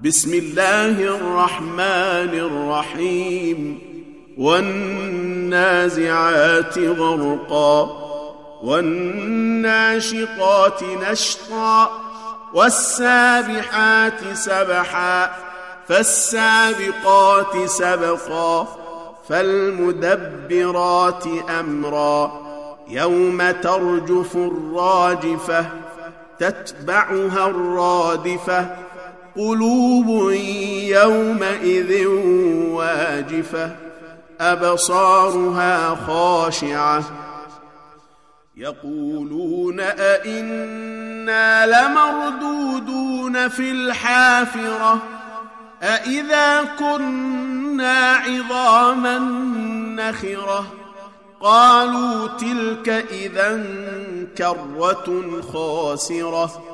بسم الله الرحمن الرحيم والنازعات غرقا والناشطات نشطا والسابحات سبحا فالسابقات سبقا فالمدبرات أمرا يوم ترجف الراجفة تتبعها الرادفة قلوب يومئذ واجفة أبصارها خاشعة يقولون أئنا لمردودون في الحافرة أئذا كنا عظاما نخرة قالوا تلك إذا كرة خاسرة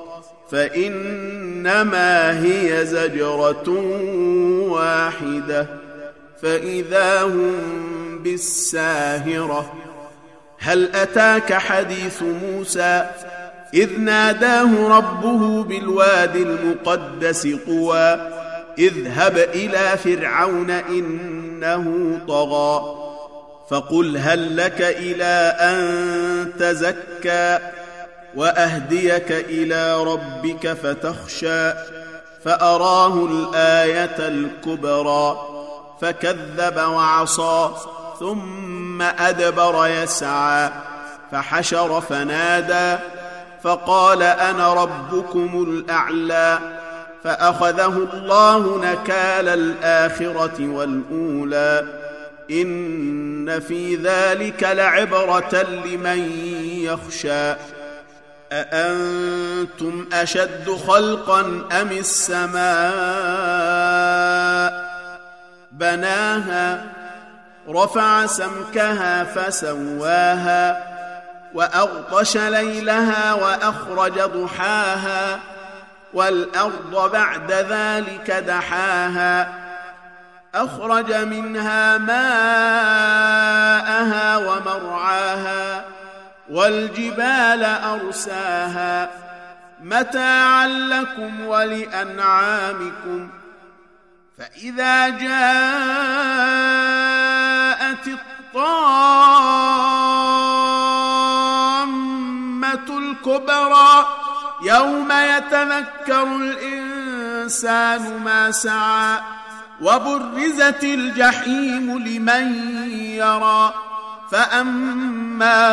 فإنما هي زجرة واحدة فإذا هم بالساهرة هل أتاك حديث موسى إذ ناداه ربه بالواد المقدس طوى اذهب إلى فرعون إنه طغى فقل هل لك إلى أن تزكى وأهديك إلى ربك فتخشى فأراه الآية الكبرى فكذب وعصى ثم أدبر يسعى فحشر فنادى فقال أنا ربكم الأعلى فأخذه الله نكال الآخرة والأولى إن في ذلك لعبرة لمن يخشى أأنتم أشد خلقا أم السماء بناها رفع سمكها فسواها وأغطش ليلها وأخرج ضحاها والأرض بعد ذلك دحاها أخرج منها ماءها ومرعاها والجبال أرساها متاعا لكم ولأنعامكم فإذا جاءت الطامة الكبرى يوم يتذكر الإنسان ما سعى وبرزت الجحيم لمن يرى فأما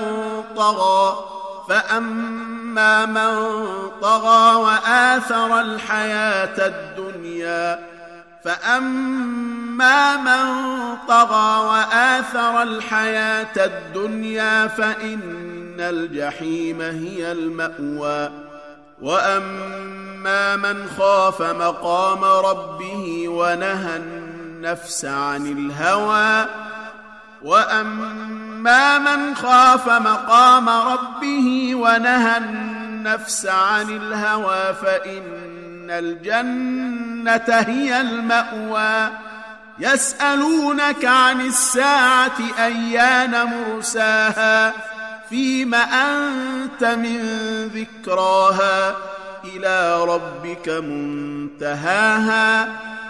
من طغى وآثر الحياة الدنيا فإن الجحيم هي المأوى وأما من خاف مقام ربه ونهى النفس عن الهوى فإن الجنة هي المأوى يسألونك عن الساعة أيان مرساها فيم أنت من ذكراها إلى ربك منتهاها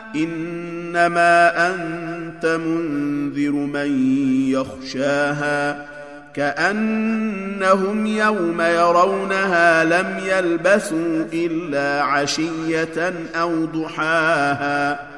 إنما أنت منذر من يخشاها كأنهم يوم يرونها لم يلبثوا إلا عشية أو ضحاها